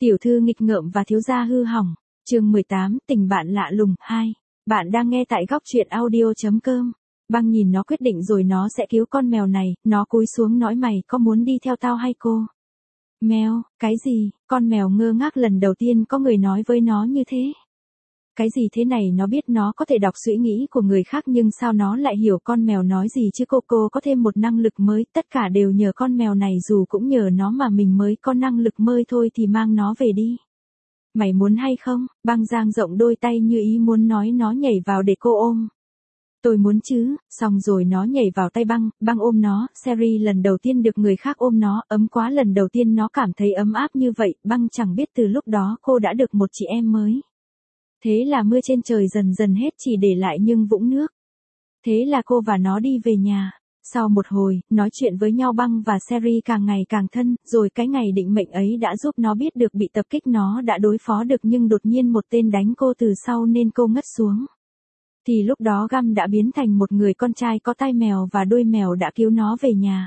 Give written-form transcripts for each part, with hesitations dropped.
Tiểu thư nghịch ngợm và thiếu gia hư hỏng. Chương 18, tình bạn lạ lùng 2. Bạn đang nghe tại góc truyện audio.com. Băng nhìn nó quyết định rồi nó sẽ cứu con mèo này, nó cúi xuống nói mày có muốn đi theo tao hay cô? Mèo, cái gì? Con mèo ngơ ngác lần đầu tiên có người nói với nó như thế. Cái gì thế này, nó biết nó có thể đọc suy nghĩ của người khác nhưng sao nó lại hiểu con mèo nói gì chứ? Cô có thêm một năng lực mới, tất cả đều nhờ con mèo này, dù cũng nhờ nó mà mình mới có năng lực mới thôi thì mang nó về đi. Mày muốn hay không? Băng dang rộng đôi tay như ý muốn nói nó nhảy vào để cô ôm. Tôi muốn chứ, xong rồi nó nhảy vào tay băng, băng ôm nó, Sherry lần đầu tiên được người khác ôm nó, ấm quá, lần đầu tiên nó cảm thấy ấm áp như vậy, băng chẳng biết từ lúc đó cô đã được một chị em mới. Thế là mưa trên trời dần dần hết, chỉ để lại những vũng nước. Thế là cô và nó đi về nhà. Sau một hồi, nói chuyện với nhau băng và Sherry càng ngày càng thân, rồi cái ngày định mệnh ấy đã giúp nó biết được bị tập kích nó đã đối phó được nhưng đột nhiên một tên đánh cô từ sau nên cô ngất xuống. Thì lúc đó Găm đã biến thành một người con trai có tai mèo và đuôi mèo đã cứu nó về nhà.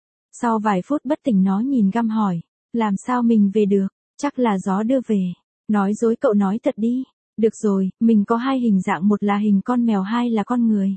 Sau vài phút bất tỉnh nó nhìn Găm hỏi, làm sao mình về được, chắc là gió đưa về. Nói dối cậu nói thật đi. Được rồi, mình có hai hình dạng, một là hình con mèo, hai là con người.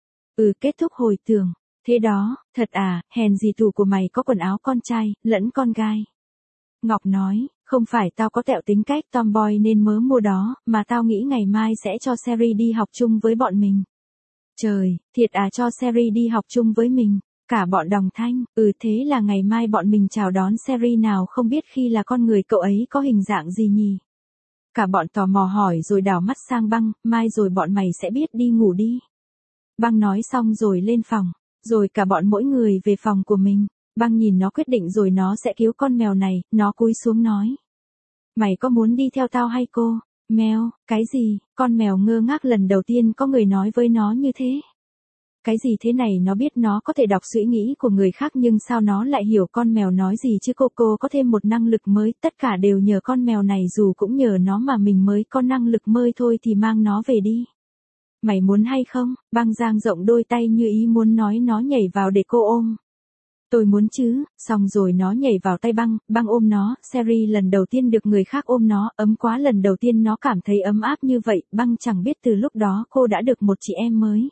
Kết thúc hồi tưởng. Thế đó, thật à, hèn gì tủ của mày có quần áo con trai, lẫn con gai. Ngọc nói, không phải tao có tẹo tính cách tomboy nên mớ mua đó, mà tao nghĩ ngày mai sẽ cho Sherry đi học chung với bọn mình. Trời, thiệt à, cho Sherry đi học chung với mình. Cả bọn đồng thanh, thế là ngày mai bọn mình chào đón Sherry, nào không biết khi là con người cậu ấy có hình dạng gì nhỉ? Cả bọn tò mò hỏi rồi đảo mắt sang băng, mai rồi bọn mày sẽ biết, đi ngủ đi. Băng nói xong rồi lên phòng, rồi cả bọn mỗi người về phòng của mình. Băng nhìn nó quyết định rồi nó sẽ cứu con mèo này, nó cúi xuống nói. Mày có muốn đi theo tao hay cô? Mèo, cái gì? Con mèo ngơ ngác lần đầu tiên có người nói với nó như thế. Cái gì thế này, nó biết nó có thể đọc suy nghĩ của người khác nhưng sao nó lại hiểu con mèo nói gì chứ? Cô có thêm một năng lực mới, tất cả đều nhờ con mèo này, dù cũng nhờ nó mà mình mới có năng lực mới thôi thì mang nó về đi. Mày muốn hay không? Băng dang rộng đôi tay như ý muốn nói nó nhảy vào để cô ôm. Tôi muốn chứ, xong rồi nó nhảy vào tay băng, băng ôm nó, Sherry lần đầu tiên được người khác ôm nó, ấm quá, lần đầu tiên nó cảm thấy ấm áp như vậy, băng chẳng biết từ lúc đó cô đã được một chị em mới.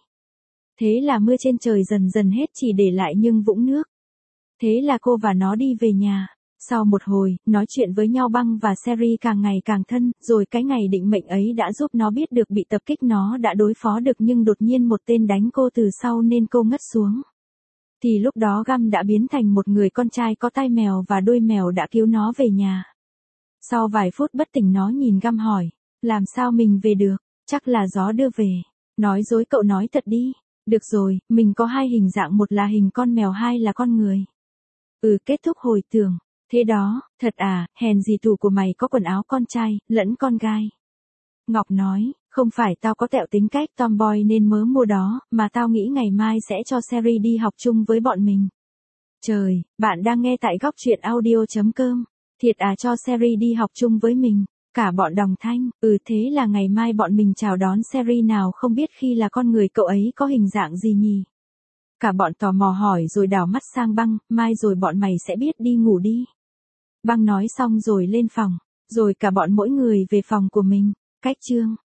Thế là mưa trên trời dần dần hết, chỉ để lại những vũng nước. Thế là cô và nó đi về nhà. Sau một hồi, nói chuyện với nhau băng và Sherry càng ngày càng thân, rồi cái ngày định mệnh ấy đã giúp nó biết được bị tập kích nó đã đối phó được nhưng đột nhiên một tên đánh cô từ sau nên cô ngất xuống. Thì lúc đó Găm đã biến thành một người con trai có tai mèo và đuôi mèo đã cứu nó về nhà. Sau vài phút bất tỉnh nó nhìn Găm hỏi, làm sao mình về được, chắc là gió đưa về. Nói dối cậu nói thật đi. Được rồi, mình có hai hình dạng, một là hình con mèo, hai là con người. Kết thúc hồi tưởng. Thế đó, thật à, hèn gì tủ của mày có quần áo con trai, lẫn con gai. Ngọc nói, không phải tao có tẹo tính cách tomboy nên mớ mua đó, mà tao nghĩ ngày mai sẽ cho Sherry đi học chung với bọn mình. Trời, bạn đang nghe tại góc truyện audio.com. Thiệt à, cho Sherry đi học chung với mình. Cả bọn đồng thanh, thế là ngày mai bọn mình chào đón Sherry, nào không biết khi là con người cậu ấy có hình dạng gì nhỉ? Cả bọn tò mò hỏi rồi đảo mắt sang băng, mai rồi bọn mày sẽ biết, đi ngủ đi. Băng nói xong rồi lên phòng, rồi cả bọn mỗi người về phòng của mình. Cách chương